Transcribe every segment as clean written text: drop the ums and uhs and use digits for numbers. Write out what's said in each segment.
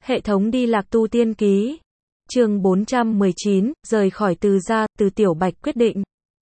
Hệ thống đi lạc tu tiên ký. Chương 419, rời khỏi Từ gia, Từ Tiểu Bạch quyết định.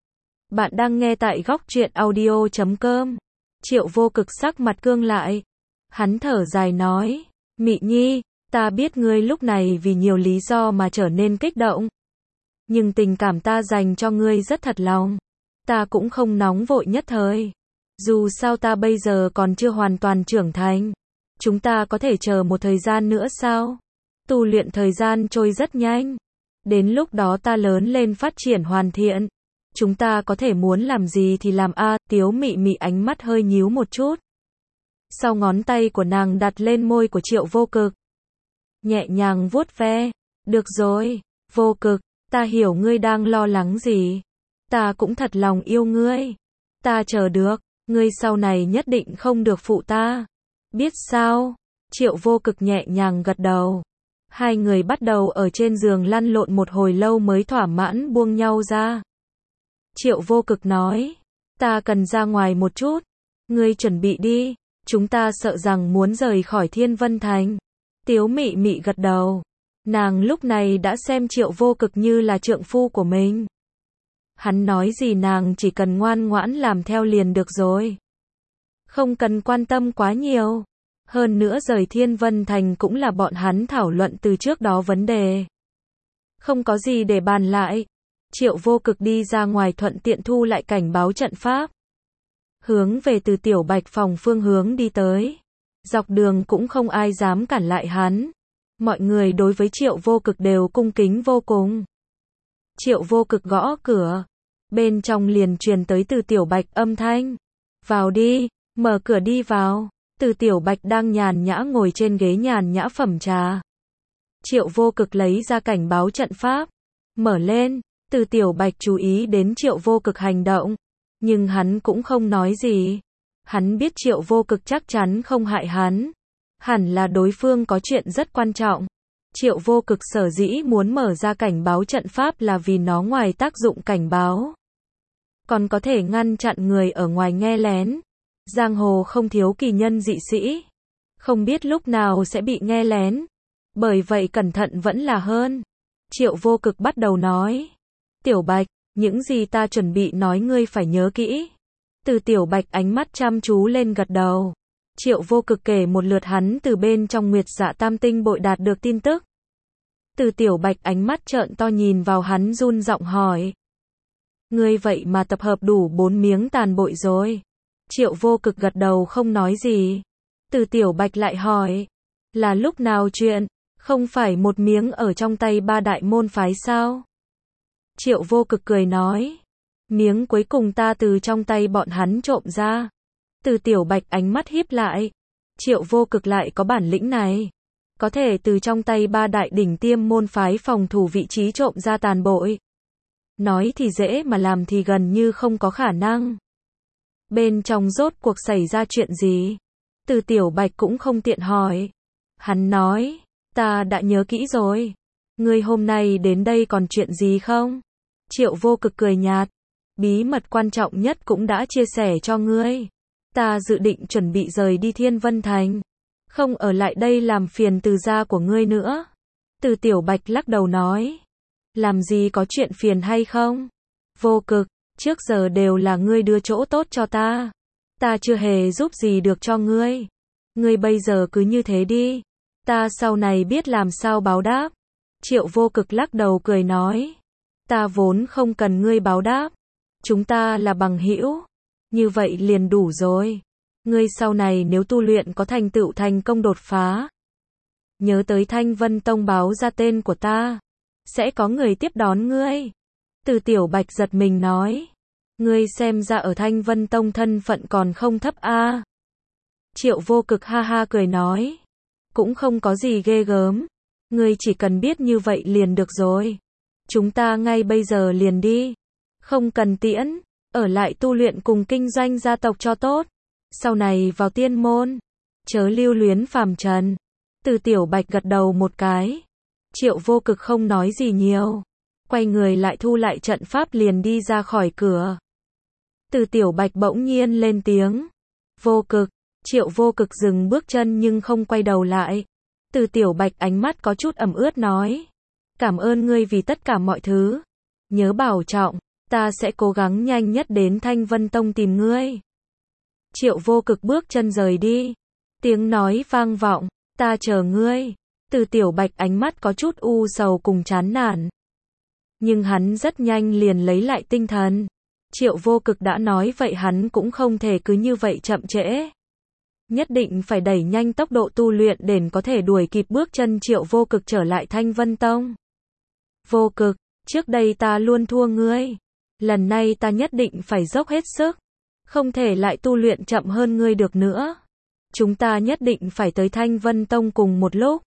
Bạn đang nghe tại góc truyện audio.com. Triệu Vô Cực sắc mặt cương lại. Hắn thở dài nói, Mị Nhi, ta biết ngươi lúc này vì nhiều lý do mà trở nên kích động. Nhưng tình cảm ta dành cho ngươi rất thật lòng. Ta cũng không nóng vội nhất thời. Dù sao ta bây giờ còn chưa hoàn toàn trưởng thành. Chúng ta có thể chờ một thời gian nữa sao? Tu luyện thời gian trôi rất nhanh. Đến lúc đó ta lớn lên phát triển hoàn thiện. Chúng ta có thể muốn làm gì thì làm a. Tiếu Mị Mị ánh mắt hơi nhíu một chút. Sau ngón tay của nàng đặt lên môi của Triệu Vô Cực. Nhẹ nhàng vuốt ve. Được rồi, Vô Cực, ta hiểu ngươi đang lo lắng gì. Ta cũng thật lòng yêu ngươi. Ta chờ được, ngươi sau này nhất định không được phụ ta. Biết sao? Triệu Vô Cực nhẹ nhàng gật đầu. Hai người bắt đầu ở trên giường lăn lộn một hồi lâu mới thỏa mãn buông nhau ra. Triệu Vô Cực nói, ta cần ra ngoài một chút. Ngươi chuẩn bị đi, chúng ta sợ rằng muốn rời khỏi Thiên Vân Thành. Tiếu Mị Mị gật đầu. Nàng lúc này đã xem Triệu Vô Cực như là trượng phu của mình. Hắn nói gì nàng chỉ cần ngoan ngoãn làm theo liền được rồi. Không cần quan tâm quá nhiều. Hơn nữa rời Thiên Vân Thành cũng là bọn hắn thảo luận từ trước đó vấn đề. Không có gì để bàn lại. Triệu Vô Cực đi ra ngoài thuận tiện thu lại cảnh báo trận pháp. Hướng về Từ Tiểu Bạch phòng phương hướng đi tới. Dọc đường cũng không ai dám cản lại hắn. Mọi người đối với Triệu Vô Cực đều cung kính vô cùng. Triệu Vô Cực gõ cửa. Bên trong liền truyền tới Từ Tiểu Bạch âm thanh. Vào đi, mở cửa đi vào. Từ Tiểu Bạch đang nhàn nhã ngồi trên ghế nhàn nhã phẩm trà. Triệu Vô Cực lấy ra cảnh báo trận pháp. Mở lên, Từ Tiểu Bạch chú ý đến Triệu Vô Cực hành động. Nhưng hắn cũng không nói gì. Hắn biết Triệu Vô Cực chắc chắn không hại hắn. Hẳn là đối phương có chuyện rất quan trọng. Triệu Vô Cực sở dĩ muốn mở ra cảnh báo trận pháp là vì nó ngoài tác dụng cảnh báo. Còn có thể ngăn chặn người ở ngoài nghe lén. Giang hồ không thiếu kỳ nhân dị sĩ. Không biết lúc nào sẽ bị nghe lén. Bởi vậy cẩn thận vẫn là hơn. Triệu Vô Cực bắt đầu nói. Tiểu Bạch, những gì ta chuẩn bị nói ngươi phải nhớ kỹ. Từ Tiểu Bạch ánh mắt chăm chú lên gật đầu. Triệu Vô Cực kể một lượt hắn từ bên trong Nguyệt Dạ Tam Tinh bội đạt được tin tức. Từ Tiểu Bạch ánh mắt trợn to nhìn vào hắn run giọng hỏi. Ngươi vậy mà tập hợp đủ 4 miếng tàn bội rồi. Triệu Vô Cực gật đầu không nói gì. Từ Tiểu Bạch lại hỏi. Là lúc nào chuyện? Không phải một miếng ở trong tay 3 đại môn phái sao? Triệu Vô Cực cười nói. Miếng cuối cùng ta từ trong tay bọn hắn trộm ra. Từ Tiểu Bạch ánh mắt híp lại. Triệu Vô Cực lại có bản lĩnh này. Có thể từ trong tay 3 đại đỉnh tiêm môn phái phòng thủ vị trí trộm ra tàn bội. Nói thì dễ mà làm thì gần như không có khả năng. Bên trong rốt cuộc xảy ra chuyện gì? Từ Tiểu Bạch cũng không tiện hỏi. Hắn nói, ta đã nhớ kỹ rồi. Ngươi hôm nay đến đây còn chuyện gì không? Triệu Vô Cực cười nhạt. Bí mật quan trọng nhất cũng đã chia sẻ cho ngươi. Ta dự định chuẩn bị rời đi Thiên Vân Thành. Không ở lại đây làm phiền Từ gia của ngươi nữa. Từ Tiểu Bạch lắc đầu nói. Làm gì có chuyện phiền hay không? Vô Cực, trước giờ đều là ngươi đưa chỗ tốt cho ta. Ta chưa hề giúp gì được cho ngươi. Ngươi bây giờ cứ như thế đi. Ta sau này biết làm sao báo đáp. Triệu Vô Cực lắc đầu cười nói. Ta vốn không cần ngươi báo đáp. Chúng ta là bằng hữu. Như vậy liền đủ rồi. Ngươi sau này nếu tu luyện có thành tựu thành công đột phá. Nhớ tới Thanh Vân Tông báo ra tên của ta. Sẽ có người tiếp đón ngươi. Từ Tiểu Bạch giật mình nói. Ngươi xem ra ở Thanh Vân Tông thân phận còn không thấp a. Triệu Vô Cực ha ha cười nói. Cũng không có gì ghê gớm. Ngươi chỉ cần biết như vậy liền được rồi. Chúng ta ngay bây giờ liền đi. Không cần tiễn. Ở lại tu luyện cùng kinh doanh gia tộc cho tốt. Sau này vào tiên môn. Chớ lưu luyến phàm trần. Từ Tiểu Bạch gật đầu một cái. Triệu Vô Cực không nói gì nhiều. Quay người lại thu lại trận pháp liền đi ra khỏi cửa. Từ Tiểu Bạch bỗng nhiên lên tiếng. Vô Cực. Triệu Vô Cực dừng bước chân nhưng không quay đầu lại. Từ Tiểu Bạch ánh mắt có chút ẩm ướt nói. Cảm ơn ngươi vì tất cả mọi thứ. Nhớ bảo trọng, ta sẽ cố gắng nhanh nhất đến Thanh Vân Tông tìm ngươi. Triệu Vô Cực bước chân rời đi. Tiếng nói vang vọng, ta chờ ngươi. Từ Tiểu Bạch ánh mắt có chút u sầu cùng chán nản. Nhưng hắn rất nhanh liền lấy lại tinh thần. Triệu Vô Cực đã nói vậy hắn cũng không thể cứ như vậy chậm trễ. Nhất định phải đẩy nhanh tốc độ tu luyện để có thể đuổi kịp bước chân Triệu Vô Cực trở lại Thanh Vân Tông. Vô Cực, trước đây ta luôn thua ngươi. Lần này ta nhất định phải dốc hết sức. Không thể lại tu luyện chậm hơn ngươi được nữa. Chúng ta nhất định phải tới Thanh Vân Tông cùng một lúc.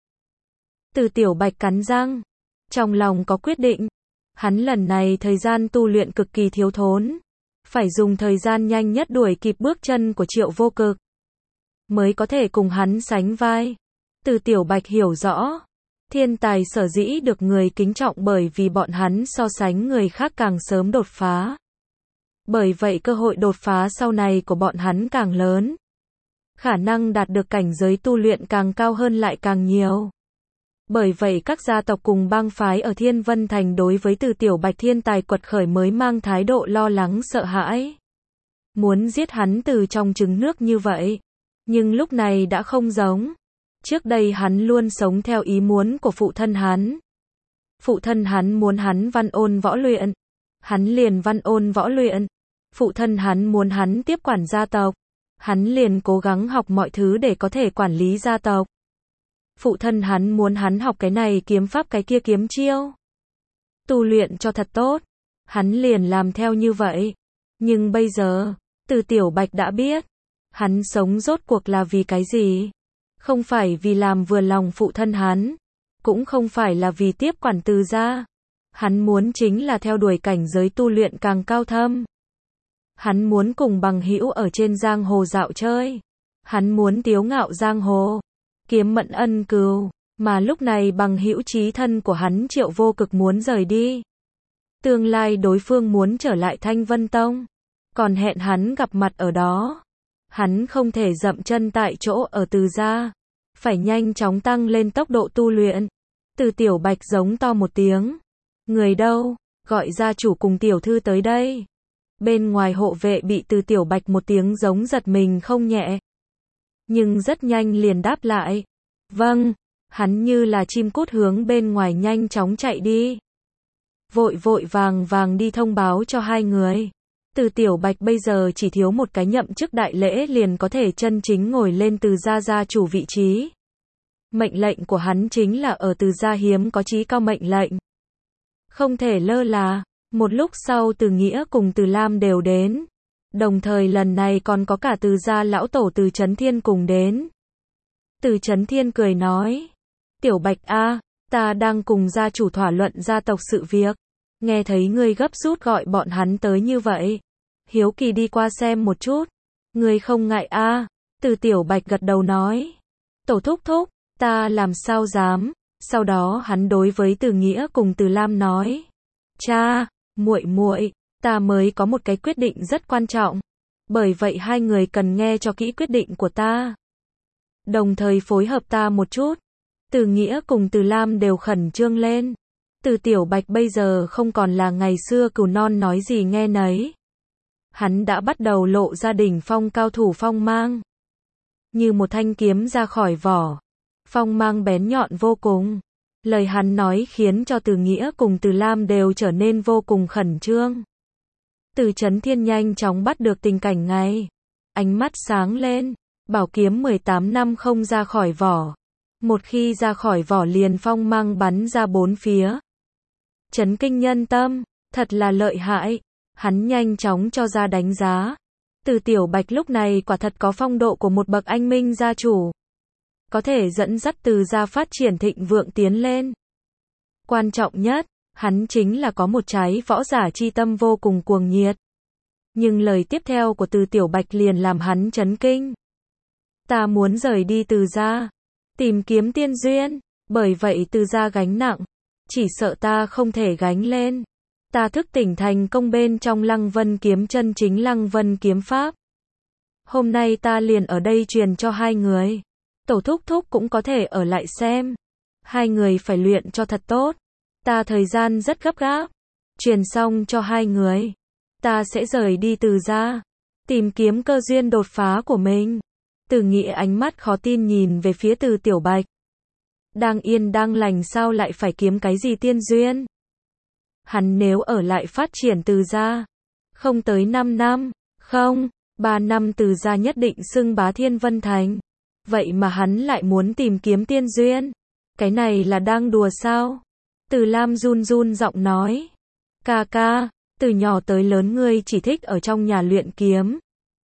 Từ Tiểu Bạch cắn răng. Trong lòng có quyết định. Hắn lần này thời gian tu luyện cực kỳ thiếu thốn. Phải dùng thời gian nhanh nhất đuổi kịp bước chân của Triệu Vô Cực. Mới có thể cùng hắn sánh vai. Từ Tiểu Bạch hiểu rõ. Thiên tài sở dĩ được người kính trọng bởi vì bọn hắn so sánh người khác càng sớm đột phá. Bởi vậy cơ hội đột phá sau này của bọn hắn càng lớn. Khả năng đạt được cảnh giới tu luyện càng cao hơn lại càng nhiều. Bởi vậy các gia tộc cùng bang phái ở Thiên Vân Thành đối với Từ Tiểu Bạch thiên tài quật khởi mới mang thái độ lo lắng sợ hãi. Muốn giết hắn từ trong trứng nước như vậy. Nhưng lúc này đã không giống. Trước đây hắn luôn sống theo ý muốn của phụ thân hắn. Phụ thân hắn muốn hắn văn ôn võ luyện. Hắn liền văn ôn võ luyện. Phụ thân hắn muốn hắn tiếp quản gia tộc. Hắn liền cố gắng học mọi thứ để có thể quản lý gia tộc. Phụ thân hắn muốn hắn học cái này kiếm pháp cái kia kiếm chiêu. Tu luyện cho thật tốt. Hắn liền làm theo như vậy. Nhưng bây giờ, Từ Tiểu Bạch đã biết. Hắn sống rốt cuộc là vì cái gì? Không phải vì làm vừa lòng phụ thân hắn. Cũng không phải là vì tiếp quản Từ gia. Hắn muốn chính là theo đuổi cảnh giới tu luyện càng cao thâm. Hắn muốn cùng bằng hữu ở trên giang hồ dạo chơi. Hắn muốn tiếu ngạo giang hồ. Kiếm mận ân cừu. Mà lúc này bằng hữu chí thân của hắn Triệu Vô Cực muốn rời đi. Tương lai đối phương muốn trở lại Thanh Vân Tông. Còn hẹn hắn gặp mặt ở đó. Hắn không thể dậm chân tại chỗ ở Từ gia. Phải nhanh chóng tăng lên tốc độ tu luyện. Từ Tiểu Bạch giống to một tiếng. Người đâu? Gọi gia chủ cùng tiểu thư tới đây. Bên ngoài hộ vệ bị Từ Tiểu Bạch một tiếng giống giật mình không nhẹ. Nhưng rất nhanh liền đáp lại. Vâng. Hắn như là chim cút hướng bên ngoài nhanh chóng chạy đi. Vội vội vàng vàng đi thông báo cho hai người. Từ Tiểu Bạch bây giờ chỉ thiếu một cái nhậm chức đại lễ liền có thể chân chính ngồi lên Từ gia gia chủ vị trí. Mệnh lệnh của hắn chính là ở Từ gia hiếm có chí cao mệnh lệnh. Không thể lơ là. Một lúc sau Từ Nghĩa cùng Từ Lam đều đến. Đồng thời lần này còn có cả Từ gia lão tổ Từ Chấn Thiên cùng đến. Từ Chấn Thiên cười nói. Tiểu Bạch a, ta đang cùng gia chủ thảo luận gia tộc sự việc. Nghe thấy ngươi gấp rút gọi bọn hắn tới như vậy. Hiếu kỳ đi qua xem một chút. Ngươi không ngại a? Từ Tiểu Bạch gật đầu nói. Tổ thúc thúc, ta làm sao dám. Sau đó hắn đối với Từ Nghĩa cùng Từ Lam nói. Cha, muội muội, ta mới có một cái quyết định rất quan trọng. Bởi vậy hai người cần nghe cho kỹ quyết định của ta. Đồng thời phối hợp ta một chút. Từ Nghĩa cùng Từ Lam đều khẩn trương lên. Từ Tiểu Bạch bây giờ không còn là ngày xưa cừu non nói gì nghe nấy. Hắn đã bắt đầu lộ ra đỉnh phong cao thủ phong mang. Như một thanh kiếm ra khỏi vỏ. Phong mang bén nhọn vô cùng. Lời hắn nói khiến cho Từ Nghĩa cùng Từ Lam đều trở nên vô cùng khẩn trương. Từ Chấn Thiên nhanh chóng bắt được tình cảnh này. Ánh mắt sáng lên. Bảo kiếm 18 năm không ra khỏi vỏ. Một khi ra khỏi vỏ liền phong mang bắn ra bốn phía. Chấn kinh nhân tâm, thật là lợi hại. Hắn nhanh chóng cho ra đánh giá. Từ Tiểu Bạch lúc này quả thật có phong độ của một bậc anh minh gia chủ. Có thể dẫn dắt Từ gia phát triển thịnh vượng tiến lên. Quan trọng nhất, hắn chính là có một trái võ giả chi tâm vô cùng cuồng nhiệt. Nhưng lời tiếp theo của Từ Tiểu Bạch liền làm hắn chấn kinh. Ta muốn rời đi Từ gia, tìm kiếm tiên duyên, bởi vậy Từ gia gánh nặng, chỉ sợ ta không thể gánh lên. Ta thức tỉnh thành công bên trong Lăng Vân kiếm chân chính Lăng Vân kiếm pháp. Hôm nay ta liền ở đây truyền cho hai người. Tổ thúc thúc cũng có thể ở lại xem. Hai người phải luyện cho thật tốt. Ta thời gian rất gấp gáp. Truyền xong cho hai người. Ta sẽ rời đi Từ gia. Tìm kiếm cơ duyên đột phá của mình. Từ Nghĩa ánh mắt khó tin nhìn về phía Từ Tiểu Bạch. Đang yên đang lành sao lại phải kiếm cái gì tiên duyên? Hắn nếu ở lại phát triển Từ gia, không tới 5 năm, không, 3 năm Từ gia nhất định xưng bá Thiên Vân Thành. Vậy mà hắn lại muốn tìm kiếm tiên duyên. Cái này là đang đùa sao? Từ Lam run run giọng nói. Ca ca, từ nhỏ tới lớn ngươi chỉ thích ở trong nhà luyện kiếm.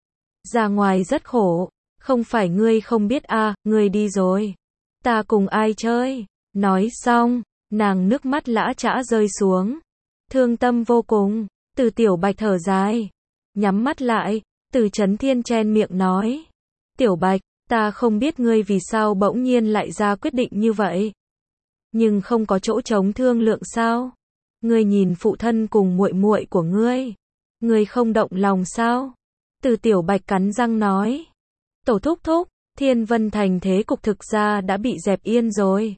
Ra ngoài rất khổ. Không phải ngươi không biết à, ngươi đi rồi. Ta cùng ai chơi? Nói xong, nàng nước mắt lã chã rơi xuống. Thương tâm vô cùng. Từ Tiểu Bạch thở dài. Nhắm mắt lại, Từ Chấn Thiên chen miệng nói. Tiểu Bạch, ta không biết ngươi vì sao bỗng nhiên lại ra quyết định như vậy. Nhưng không có chỗ trống thương lượng sao? Ngươi nhìn phụ thân cùng muội muội của ngươi. Ngươi không động lòng sao? Từ Tiểu Bạch cắn răng nói. Tổ thúc thúc, Thiên Vân Thành thế cục thực ra đã bị dẹp yên rồi.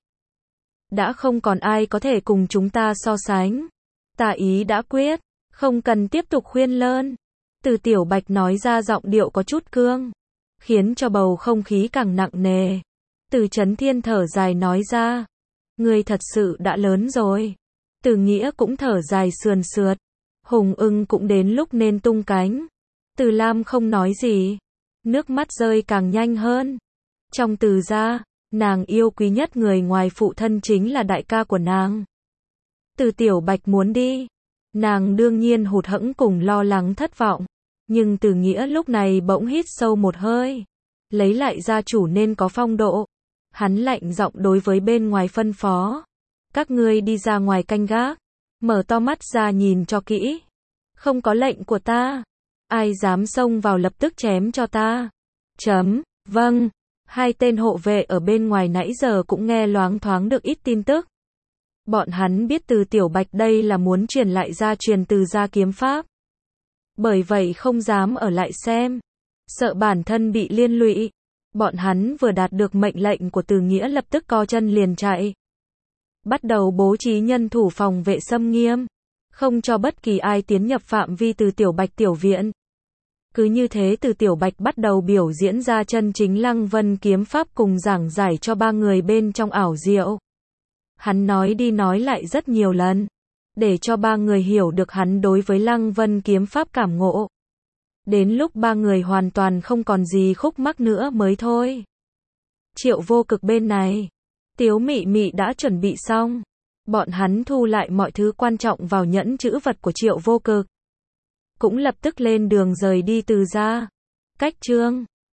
Đã không còn ai có thể cùng chúng ta so sánh. Ta ý đã quyết, không cần tiếp tục khuyên lơn. Từ Tiểu Bạch nói ra giọng điệu có chút cương, khiến cho bầu không khí càng nặng nề. Từ Chấn Thiên thở dài nói ra. Ngươi thật sự đã lớn rồi. Từ Nghĩa cũng thở dài sườn sượt. Hùng Ưng cũng đến lúc nên tung cánh. Từ Lam không nói gì. Nước mắt rơi càng nhanh hơn. Trong Từ gia, nàng yêu quý nhất người ngoài phụ thân chính là đại ca của nàng. Từ Tiểu Bạch muốn đi. Nàng đương nhiên hụt hẫng cùng lo lắng thất vọng. Nhưng Từ Nghĩa lúc này bỗng hít sâu một hơi. Lấy lại gia chủ nên có phong độ. Hắn lạnh giọng đối với bên ngoài phân phó. Các ngươi đi ra ngoài canh gác. Mở to mắt ra nhìn cho kỹ. Không có lệnh của ta. Ai dám xông vào lập tức chém cho ta. Vâng. Hai tên hộ vệ ở bên ngoài nãy giờ cũng nghe loáng thoáng được ít tin tức. Bọn hắn biết Từ Tiểu Bạch đây là muốn truyền lại gia truyền Từ gia kiếm pháp. Bởi vậy không dám ở lại xem. Sợ bản thân bị liên lụy. Bọn hắn vừa đạt được mệnh lệnh của Từ Nghĩa lập tức co chân liền chạy. Bắt đầu bố trí nhân thủ phòng vệ xâm nghiêm. Không cho bất kỳ ai tiến nhập phạm vi Từ Tiểu Bạch tiểu viện. Cứ như thế Từ Tiểu Bạch bắt đầu biểu diễn ra chân chính Lăng Vân kiếm pháp cùng giảng giải cho ba người bên trong ảo diệu. Hắn nói đi nói lại rất nhiều lần. Để cho ba người hiểu được hắn đối với Lăng Vân kiếm pháp cảm ngộ. Đến lúc ba người hoàn toàn không còn gì khúc mắc nữa mới thôi. Triệu Vô Cực bên này. Tiếu Mị Mị đã chuẩn bị xong. Bọn hắn thu lại mọi thứ quan trọng vào nhẫn trữ vật của Triệu Vô Cực. Cũng lập tức lên đường rời đi Từ gia. Cách chương